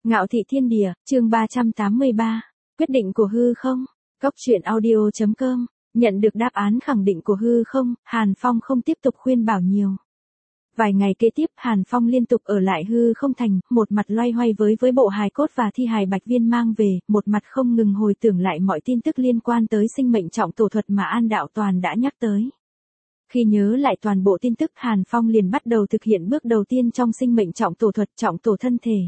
Ngạo thị thiên địa, chương 383. Quyết định của hư không? Cốc truyện audio.com. Nhận được đáp án khẳng định của hư không, Hàn Phong không tiếp tục khuyên bảo nhiều. Vài ngày kế tiếp Hàn Phong liên tục ở lại hư không thành, một mặt loay hoay với bộ hài cốt và thi hài Bạch Viên mang về, một mặt không ngừng hồi tưởng lại mọi tin tức liên quan tới sinh mệnh trọng tổ thuật mà An Đạo Toàn đã nhắc tới. Khi nhớ lại toàn bộ tin tức, Hàn Phong liền bắt đầu thực hiện bước đầu tiên trong sinh mệnh trọng tổ thuật, trọng tổ thân thể.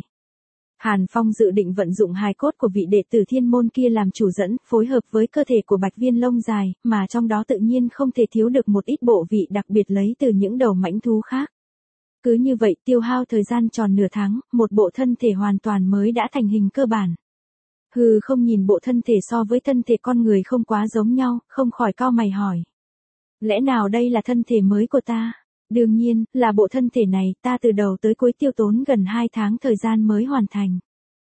Hàn Phong dự định vận dụng hài cốt của vị đệ tử thiên môn kia làm chủ dẫn, phối hợp với cơ thể của Bạch Viên lông dài, mà trong đó tự nhiên không thể thiếu được một ít bộ vị đặc biệt lấy từ những đầu mãnh thú khác. Cứ như vậy tiêu hao thời gian tròn nửa tháng, một bộ thân thể hoàn toàn mới đã thành hình cơ bản. Hư không nhìn bộ thân thể so với thân thể con người không quá giống nhau, không khỏi cau mày hỏi. Lẽ nào đây là thân thể mới của ta? Đương nhiên, là bộ thân thể này, ta từ đầu tới cuối tiêu tốn gần 2 tháng thời gian mới hoàn thành.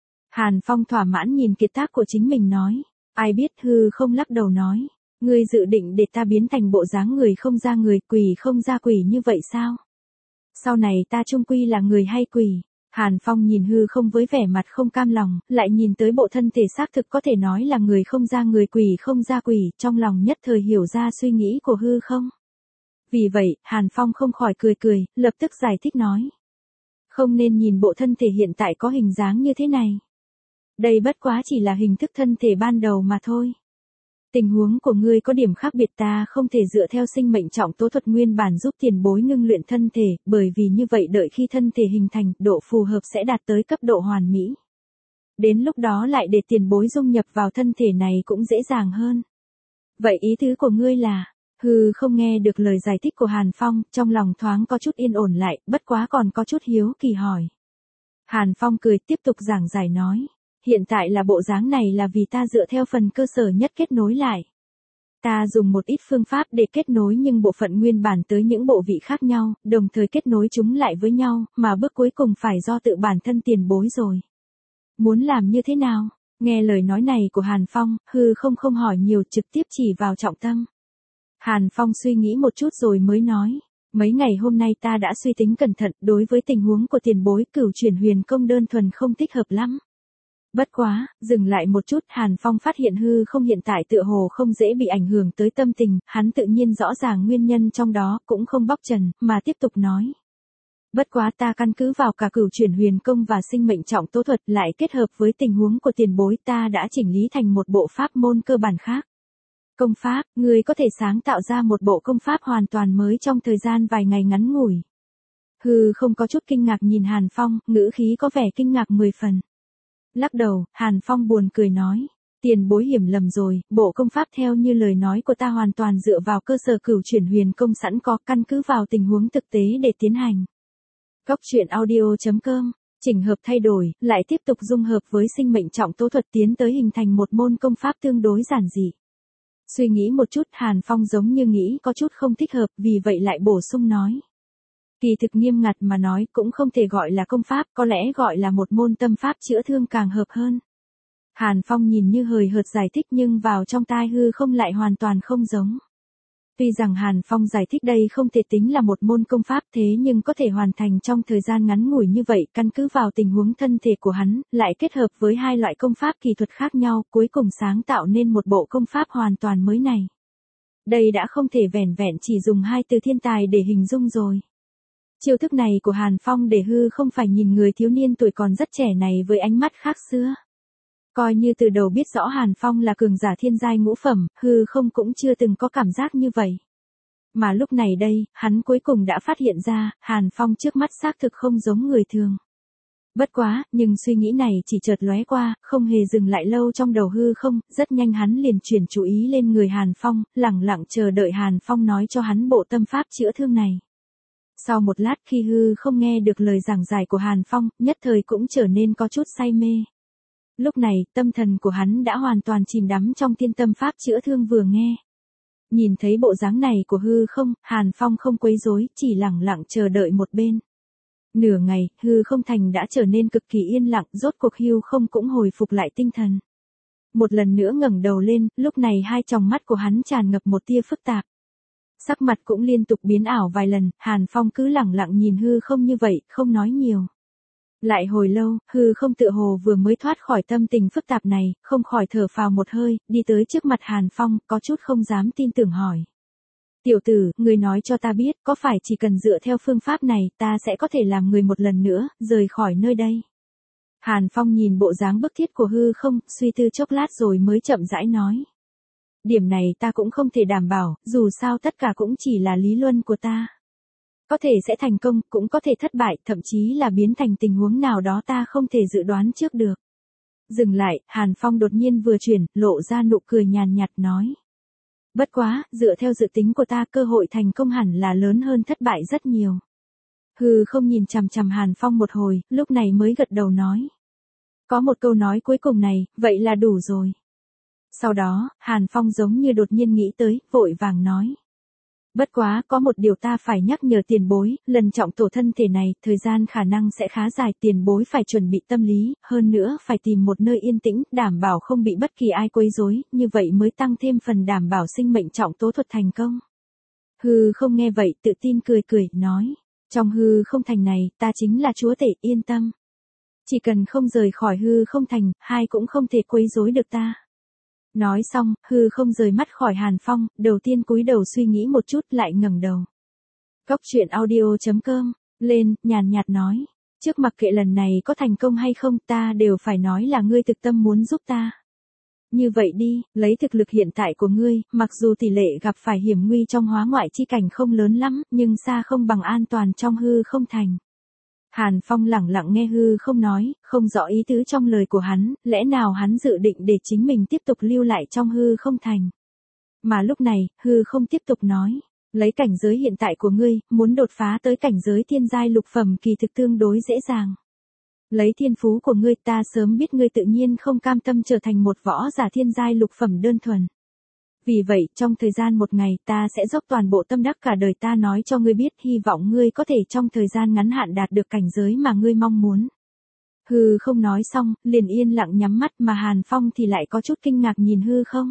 Hàn Phong thỏa mãn nhìn kiệt tác của chính mình nói. Ai biết hư không lắc đầu nói. Ngươi dự định để ta biến thành bộ dáng người không ra người, quỷ không ra quỷ như vậy sao? Sau này ta chung quy là người hay quỷ? Hàn Phong nhìn hư không với vẻ mặt không cam lòng, lại nhìn tới bộ thân thể xác thực có thể nói là người không ra người, quỷ không ra quỷ, trong lòng nhất thời hiểu ra suy nghĩ của hư không. Vì vậy, Hàn Phong không khỏi cười, lập tức giải thích nói. Không nên nhìn bộ thân thể hiện tại có hình dáng như thế này. Đây bất quá chỉ là hình thức thân thể ban đầu mà thôi. Tình huống của ngươi có điểm khác biệt, ta không thể dựa theo sinh mệnh trọng tố thuật nguyên bản giúp tiền bối ngưng luyện thân thể, bởi vì như vậy đợi khi thân thể hình thành, độ phù hợp sẽ đạt tới cấp độ hoàn mỹ. Đến lúc đó lại để tiền bối dung nhập vào thân thể này cũng dễ dàng hơn. Vậy ý tứ của ngươi là... Hư không nghe được lời giải thích của Hàn Phong, trong lòng thoáng có chút yên ổn lại, bất quá còn có chút hiếu kỳ hỏi. Hàn Phong cười tiếp tục giảng giải nói. Hiện tại là bộ dáng này là vì ta dựa theo phần cơ sở nhất kết nối lại. Ta dùng một ít phương pháp để kết nối nhưng bộ phận nguyên bản tới những bộ vị khác nhau, đồng thời kết nối chúng lại với nhau, mà bước cuối cùng phải do tự bản thân tiền bối rồi. Muốn làm như thế nào? Nghe lời nói này của Hàn Phong, hư không hỏi nhiều, trực tiếp chỉ vào trọng tâm. Hàn Phong suy nghĩ một chút rồi mới nói, mấy ngày hôm nay ta đã suy tính cẩn thận, đối với tình huống của tiền bối cửu chuyển huyền công đơn thuần không thích hợp lắm. Bất quá, dừng lại một chút, Hàn Phong phát hiện hư không hiện tại tựa hồ không dễ bị ảnh hưởng tới tâm tình, hắn tự nhiên rõ ràng nguyên nhân trong đó, cũng không bóc trần, mà tiếp tục nói. Bất quá ta căn cứ vào cả cửu chuyển huyền công và sinh mệnh trọng tố thuật lại kết hợp với tình huống của tiền bối, ta đã chỉnh lý thành một bộ pháp môn cơ bản khác. Công pháp, ngươi có thể sáng tạo ra một bộ công pháp hoàn toàn mới trong thời gian vài ngày ngắn ngủi. Hư không có chút kinh ngạc nhìn Hàn Phong, ngữ khí có vẻ kinh ngạc 10 phần. Lắc đầu, Hàn Phong buồn cười nói. Tiền bối hiểu lầm rồi, bộ công pháp theo như lời nói của ta hoàn toàn dựa vào cơ sở cửu chuyển huyền công sẵn có, căn cứ vào tình huống thực tế để tiến hành. Cốc truyện audio.com. Chỉnh hợp thay đổi, lại tiếp tục dung hợp với sinh mệnh trọng tố thuật tiến tới hình thành một môn công pháp tương đối giản dị. Suy nghĩ một chút, Hàn Phong giống như nghĩ có chút không thích hợp, vì vậy lại bổ sung nói. Kỳ thực nghiêm ngặt mà nói cũng không thể gọi là công pháp, có lẽ gọi là một môn tâm pháp chữa thương càng hợp hơn. Hàn Phong nhìn như hời hợt giải thích nhưng vào trong tai hư không lại hoàn toàn không giống. Tuy rằng Hàn Phong giải thích đây không thể tính là một môn công pháp thế nhưng có thể hoàn thành trong thời gian ngắn ngủi như vậy, căn cứ vào tình huống thân thể của hắn, lại kết hợp với hai loại công pháp kỳ thuật khác nhau, cuối cùng sáng tạo nên một bộ công pháp hoàn toàn mới này. Đây đã không thể vẻn vẹn chỉ dùng hai từ thiên tài để hình dung rồi. Chiêu thức này của Hàn Phong để hư không phải nhìn người thiếu niên tuổi còn rất trẻ này với ánh mắt khác xưa. Coi như từ đầu biết rõ Hàn Phong là cường giả thiên giai ngũ phẩm, hư không cũng chưa từng có cảm giác như vậy. Mà lúc này đây, hắn cuối cùng đã phát hiện ra, Hàn Phong trước mắt xác thực không giống người thường. Bất quá, nhưng suy nghĩ này chỉ chợt lóe qua, không hề dừng lại lâu trong đầu hư không, rất nhanh hắn liền chuyển chú ý lên người Hàn Phong, lẳng lặng chờ đợi Hàn Phong nói cho hắn bộ tâm pháp chữa thương này. Sau một lát khi hư không nghe được lời giảng giải của Hàn Phong, nhất thời cũng trở nên có chút say mê. Lúc này, tâm thần của hắn đã hoàn toàn chìm đắm trong thiên tâm pháp chữa thương vừa nghe. Nhìn thấy bộ dáng này của hư không, Hàn Phong không quấy rối, chỉ lẳng lặng chờ đợi một bên. Nửa ngày, hư không thành đã trở nên cực kỳ yên lặng, rốt cuộc hưu không cũng hồi phục lại tinh thần. Một lần nữa ngẩng đầu lên, lúc này hai tròng mắt của hắn tràn ngập một tia phức tạp. Sắc mặt cũng liên tục biến ảo vài lần, Hàn Phong cứ lẳng lặng nhìn hư không như vậy, không nói nhiều. Lại hồi lâu, hư không tựa hồ vừa mới thoát khỏi tâm tình phức tạp này, không khỏi thở phào một hơi, đi tới trước mặt Hàn Phong, có chút không dám tin tưởng hỏi. Tiểu tử, người nói cho ta biết, có phải chỉ cần dựa theo phương pháp này, ta sẽ có thể làm người một lần nữa, rời khỏi nơi đây. Hàn Phong nhìn bộ dáng bức thiết của hư không, suy tư chốc lát rồi mới chậm rãi nói. Điểm này ta cũng không thể đảm bảo, dù sao tất cả cũng chỉ là lý luân của ta. Có thể sẽ thành công, cũng có thể thất bại, thậm chí là biến thành tình huống nào đó ta không thể dự đoán trước được. Dừng lại, Hàn Phong đột nhiên vừa chuyển, lộ ra nụ cười nhàn nhạt nói. Bất quá, dựa theo dự tính của ta cơ hội thành công hẳn là lớn hơn thất bại rất nhiều. Hư không nhìn chằm chằm Hàn Phong một hồi, lúc này mới gật đầu nói. Có một câu nói cuối cùng này, vậy là đủ rồi. Sau đó, Hàn Phong giống như đột nhiên nghĩ tới, vội vàng nói. Bất quá, có một điều ta phải nhắc nhở tiền bối, lần trọng tổ thân thể này, thời gian khả năng sẽ khá dài, tiền bối phải chuẩn bị tâm lý, hơn nữa phải tìm một nơi yên tĩnh, đảm bảo không bị bất kỳ ai quấy rối, như vậy mới tăng thêm phần đảm bảo sinh mệnh trọng tố thuật thành công. Hư không nghe vậy, tự tin cười cười, nói, trong hư không thành này, ta chính là chúa tể, yên tâm. Chỉ cần không rời khỏi hư không thành, hai cũng không thể quấy rối được ta. Nói xong, hư không rời mắt khỏi Hàn Phong, đầu tiên cúi đầu suy nghĩ một chút lại ngẩng đầu. Cốc truyện audio.com, lên, nhàn nhạt nói. Trước mặc kệ lần này có thành công hay không ta đều phải nói là ngươi thực tâm muốn giúp ta. Như vậy đi, lấy thực lực hiện tại của ngươi, mặc dù tỷ lệ gặp phải hiểm nguy trong hóa ngoại chi cảnh không lớn lắm, nhưng xa không bằng an toàn trong hư không thành. Hàn Phong lẳng lặng nghe hư không nói, không rõ ý tứ trong lời của hắn, lẽ nào hắn dự định để chính mình tiếp tục lưu lại trong hư không thành. Mà lúc này, hư không tiếp tục nói, lấy cảnh giới hiện tại của ngươi, muốn đột phá tới cảnh giới thiên giai lục phẩm kỳ thực tương đối dễ dàng. Lấy thiên phú của ngươi ta sớm biết ngươi tự nhiên không cam tâm trở thành một võ giả thiên giai lục phẩm đơn thuần. Vì vậy, trong thời gian một ngày ta sẽ dốc toàn bộ tâm đắc cả đời ta nói cho ngươi biết hy vọng ngươi có thể trong thời gian ngắn hạn đạt được cảnh giới mà ngươi mong muốn. Hư không nói xong, liền yên lặng nhắm mắt mà Hàn Phong thì lại có chút kinh ngạc nhìn hư không.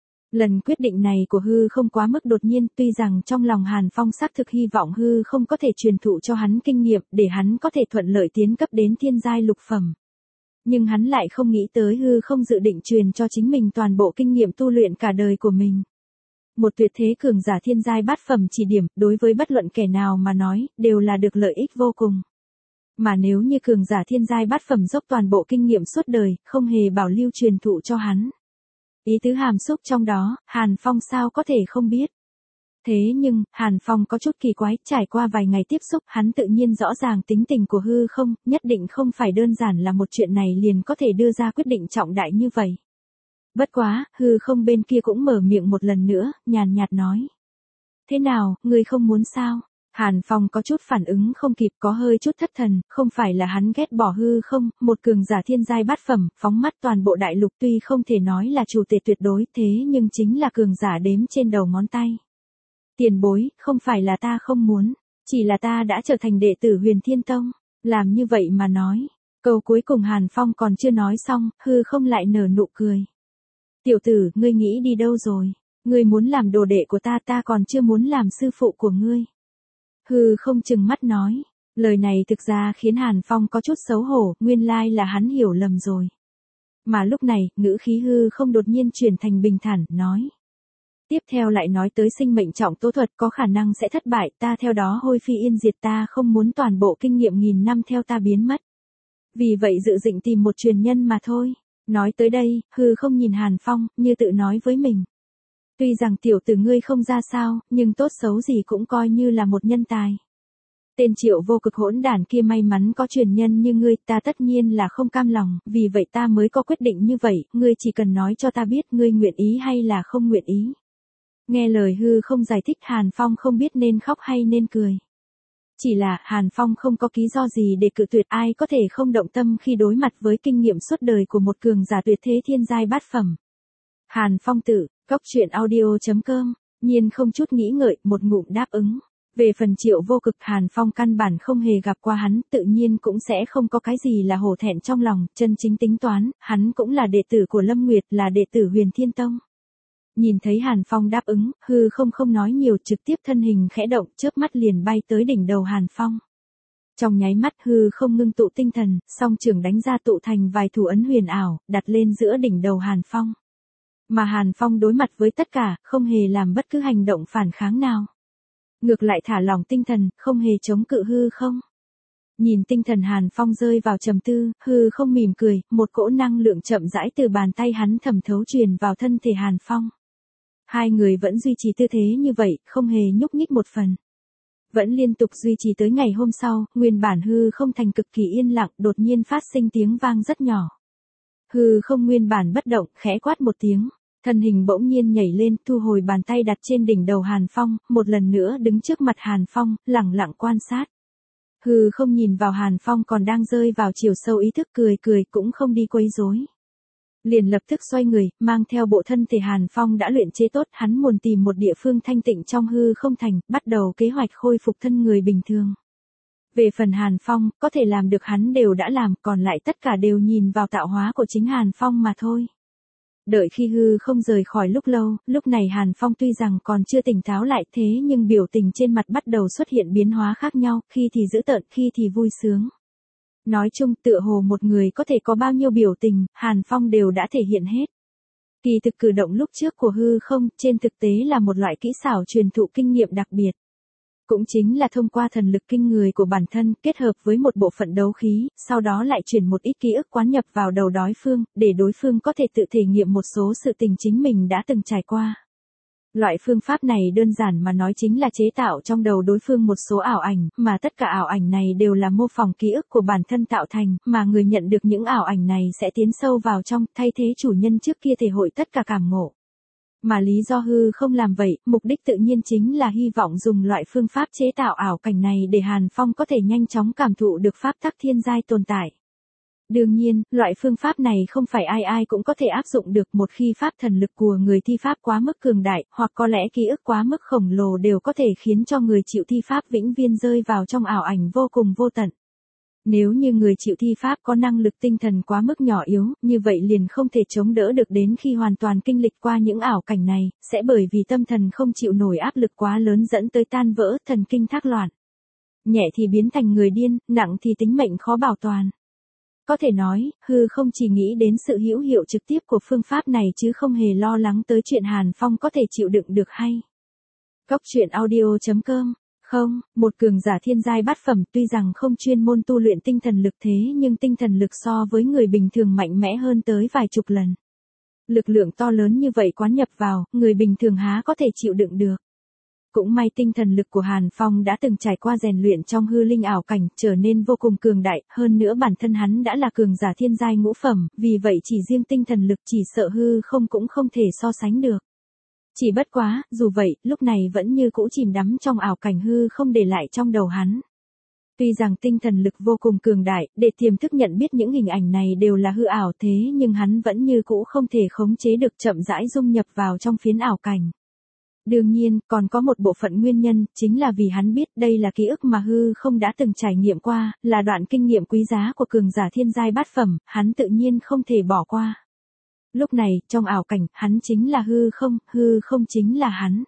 Lần quyết định này của hư không quá mức đột nhiên tuy rằng trong lòng Hàn Phong xác thực hy vọng hư không có thể truyền thụ cho hắn kinh nghiệm để hắn có thể thuận lợi tiến cấp đến thiên giai lục phẩm. Nhưng hắn lại không nghĩ tới hư không dự định truyền cho chính mình toàn bộ kinh nghiệm tu luyện cả đời của mình. Một tuyệt thế cường giả thiên giai bát phẩm chỉ điểm, đối với bất luận kẻ nào mà nói, đều là được lợi ích vô cùng. Mà nếu như cường giả thiên giai bát phẩm dốc toàn bộ kinh nghiệm suốt đời, không hề bảo lưu truyền thụ cho hắn. Ý tứ hàm xúc trong đó, Hàn Phong sao có thể không biết. Thế nhưng, Hàn Phong có chút kỳ quái, trải qua vài ngày tiếp xúc, hắn tự nhiên rõ ràng tính tình của hư không, nhất định không phải đơn giản là một chuyện này liền có thể đưa ra quyết định trọng đại như vậy. Bất quá, hư không bên kia cũng mở miệng một lần nữa, nhàn nhạt nói. Thế nào, ngươi không muốn sao? Hàn Phong có chút phản ứng không kịp, có hơi chút thất thần, không phải là hắn ghét bỏ hư không, một cường giả thiên giai bát phẩm, phóng mắt toàn bộ đại lục tuy không thể nói là chủ tể tuyệt đối thế nhưng chính là cường giả đếm trên đầu ngón tay. Tiền bối, không phải là ta không muốn, chỉ là ta đã trở thành đệ tử Huyền Thiên Tông, làm như vậy mà nói. Câu cuối cùng Hàn Phong còn chưa nói xong, hư không lại nở nụ cười. Tiểu tử, ngươi nghĩ đi đâu rồi? Ngươi muốn làm đồ đệ của ta còn chưa muốn làm sư phụ của ngươi. Hư không chừng mắt nói, lời này thực ra khiến Hàn Phong có chút xấu hổ, nguyên lai là hắn hiểu lầm rồi. Mà lúc này, ngữ khí hư không đột nhiên chuyển thành bình thản, nói. Tiếp theo lại nói tới sinh mệnh trọng tố thuật có khả năng sẽ thất bại, ta theo đó hôi phi yên diệt ta không muốn toàn bộ kinh nghiệm nghìn năm theo ta biến mất. Vì vậy dự định tìm một truyền nhân mà thôi. Nói tới đây, hư không nhìn Hàn Phong, như tự nói với mình. Tuy rằng tiểu tử ngươi không ra sao, nhưng tốt xấu gì cũng coi như là một nhân tài. Tên Triệu vô cực hỗn đản kia may mắn có truyền nhân như ngươi, ta tất nhiên là không cam lòng, vì vậy ta mới có quyết định như vậy, ngươi chỉ cần nói cho ta biết ngươi nguyện ý hay là không nguyện ý. Nghe lời hư không giải thích Hàn Phong không biết nên khóc hay nên cười. Chỉ là Hàn Phong không có lý do gì để cự tuyệt, ai có thể không động tâm khi đối mặt với kinh nghiệm suốt đời của một cường giả tuyệt thế thiên giai bát phẩm. Hàn Phong tự, cốc truyện audio.com, nhiên không chút nghĩ ngợi, một ngụm đáp ứng. Về phần Triệu vô cực Hàn Phong căn bản không hề gặp qua hắn, tự nhiên cũng sẽ không có cái gì là hổ thẹn trong lòng, chân chính tính toán, hắn cũng là đệ tử của Lâm Nguyệt, là đệ tử Huyền Thiên Tông. Nhìn thấy Hàn Phong đáp ứng, hư không nói nhiều trực tiếp thân hình khẽ động, chớp mắt liền bay tới đỉnh đầu Hàn Phong. Trong nháy mắt hư không ngưng tụ tinh thần, song trưởng đánh ra tụ thành vài thủ ấn huyền ảo, đặt lên giữa đỉnh đầu Hàn Phong. Mà Hàn Phong đối mặt với tất cả, không hề làm bất cứ hành động phản kháng nào. Ngược lại thả lỏng tinh thần, không hề chống cự hư không. Nhìn tinh thần Hàn Phong rơi vào trầm tư, hư không mỉm cười, một cỗ năng lượng chậm rãi từ bàn tay hắn thẩm thấu truyền vào thân thể Hàn Phong. Hai người vẫn duy trì tư thế như vậy, không hề nhúc nhích một phần. Vẫn liên tục duy trì tới ngày hôm sau, nguyên bản hư không thành cực kỳ yên lặng, đột nhiên phát sinh tiếng vang rất nhỏ. Hư không nguyên bản bất động, khẽ quát một tiếng. Thân hình bỗng nhiên nhảy lên, thu hồi bàn tay đặt trên đỉnh đầu Hàn Phong, một lần nữa đứng trước mặt Hàn Phong, lẳng lặng quan sát. Hư không nhìn vào Hàn Phong còn đang rơi vào chiều sâu ý thức, cười cười cũng không đi quấy rối. Liền lập tức xoay người, mang theo bộ thân thể Hàn Phong đã luyện chế tốt, hắn muốn tìm một địa phương thanh tịnh trong hư không thành, bắt đầu kế hoạch khôi phục thân người bình thường. Về phần Hàn Phong, có thể làm được hắn đều đã làm, còn lại tất cả đều nhìn vào tạo hóa của chính Hàn Phong mà thôi. Đợi khi hư không rời khỏi lúc lâu, lúc này Hàn Phong tuy rằng còn chưa tỉnh táo lại thế nhưng biểu tình trên mặt bắt đầu xuất hiện biến hóa khác nhau, khi thì dữ tợn, khi thì vui sướng. Nói chung tựa hồ một người có thể có bao nhiêu biểu tình, Hàn Phong đều đã thể hiện hết. Kỳ thực cử động lúc trước của hư không, trên thực tế là một loại kỹ xảo truyền thụ kinh nghiệm đặc biệt. Cũng chính là thông qua thần lực kinh người của bản thân, kết hợp với một bộ phận đấu khí, sau đó lại chuyển một ít ký ức quán nhập vào đầu đối phương, để đối phương có thể tự thể nghiệm một số sự tình chính mình đã từng trải qua. Loại phương pháp này đơn giản mà nói chính là chế tạo trong đầu đối phương một số ảo ảnh, mà tất cả ảo ảnh này đều là mô phỏng ký ức của bản thân tạo thành, mà người nhận được những ảo ảnh này sẽ tiến sâu vào trong, thay thế chủ nhân trước kia thể hội tất cả cảm ngộ. Mà lý do hư không làm vậy, mục đích tự nhiên chính là hy vọng dùng loại phương pháp chế tạo ảo cảnh này để Hàn Phong có thể nhanh chóng cảm thụ được pháp tắc thiên giai tồn tại. Đương nhiên, loại phương pháp này không phải ai ai cũng có thể áp dụng được, một khi pháp thần lực của người thi pháp quá mức cường đại, hoặc có lẽ ký ức quá mức khổng lồ đều có thể khiến cho người chịu thi pháp vĩnh viễn rơi vào trong ảo ảnh vô cùng vô tận. Nếu như người chịu thi pháp có năng lực tinh thần quá mức nhỏ yếu, như vậy liền không thể chống đỡ được đến khi hoàn toàn kinh lịch qua những ảo cảnh này, sẽ bởi vì tâm thần không chịu nổi áp lực quá lớn dẫn tới tan vỡ, thần kinh thác loạn. Nhẹ thì biến thành người điên, nặng thì tính mệnh khó bảo toàn. Có thể nói, hư không chỉ nghĩ đến sự hữu hiệu trực tiếp của phương pháp này chứ không hề lo lắng tới chuyện Hàn Phong có thể chịu đựng được hay. Góc truyện audio.com. Không, một cường giả thiên giai bát phẩm tuy rằng không chuyên môn tu luyện tinh thần lực thế nhưng tinh thần lực so với người bình thường mạnh mẽ hơn tới vài chục lần. Lực lượng to lớn như vậy quán nhập vào, người bình thường há có thể chịu đựng được. Cũng may tinh thần lực của Hàn Phong đã từng trải qua rèn luyện trong hư linh ảo cảnh, trở nên vô cùng cường đại, hơn nữa bản thân hắn đã là cường giả thiên giai ngũ phẩm, vì vậy chỉ riêng tinh thần lực chỉ sợ hư không cũng không thể so sánh được. Chỉ bất quá, dù vậy, lúc này vẫn như cũ chìm đắm trong ảo cảnh hư không để lại trong đầu hắn. Tuy rằng tinh thần lực vô cùng cường đại, để tiềm thức nhận biết những hình ảnh này đều là hư ảo thế nhưng hắn vẫn như cũ không thể khống chế được, chậm rãi dung nhập vào trong phiến ảo cảnh. Đương nhiên, còn có một bộ phận nguyên nhân, chính là vì hắn biết đây là ký ức mà hư không đã từng trải nghiệm qua, là đoạn kinh nghiệm quý giá của cường giả thiên giai bát phẩm, hắn tự nhiên không thể bỏ qua. Lúc này, trong ảo cảnh, hắn chính là hư không chính là hắn.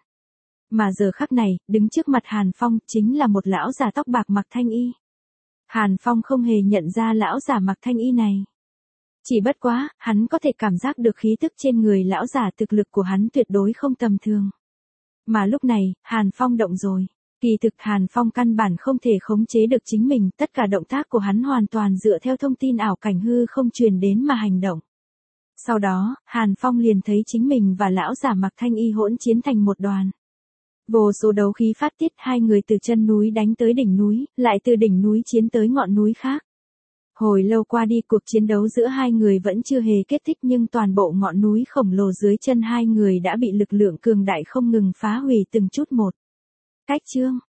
Mà giờ khắc này, đứng trước mặt Hàn Phong, chính là một lão già tóc bạc mặc thanh y. Hàn Phong không hề nhận ra lão già mặc thanh y này. Chỉ bất quá, hắn có thể cảm giác được khí tức trên người lão già, thực lực của hắn tuyệt đối không tầm thường. Mà lúc này, Hàn Phong động rồi. Kỳ thực Hàn Phong căn bản không thể khống chế được chính mình, tất cả động tác của hắn hoàn toàn dựa theo thông tin ảo cảnh hư không truyền đến mà hành động. Sau đó, Hàn Phong liền thấy chính mình và lão giả mặc thanh y hỗn chiến thành một đoàn. Vô số đấu khí phát tiết, hai người từ chân núi đánh tới đỉnh núi, lại từ đỉnh núi chiến tới ngọn núi khác. Hồi lâu qua đi, cuộc chiến đấu giữa hai người vẫn chưa hề kết thúc nhưng toàn bộ ngọn núi khổng lồ dưới chân hai người đã bị lực lượng cường đại không ngừng phá hủy từng chút một. Cách chương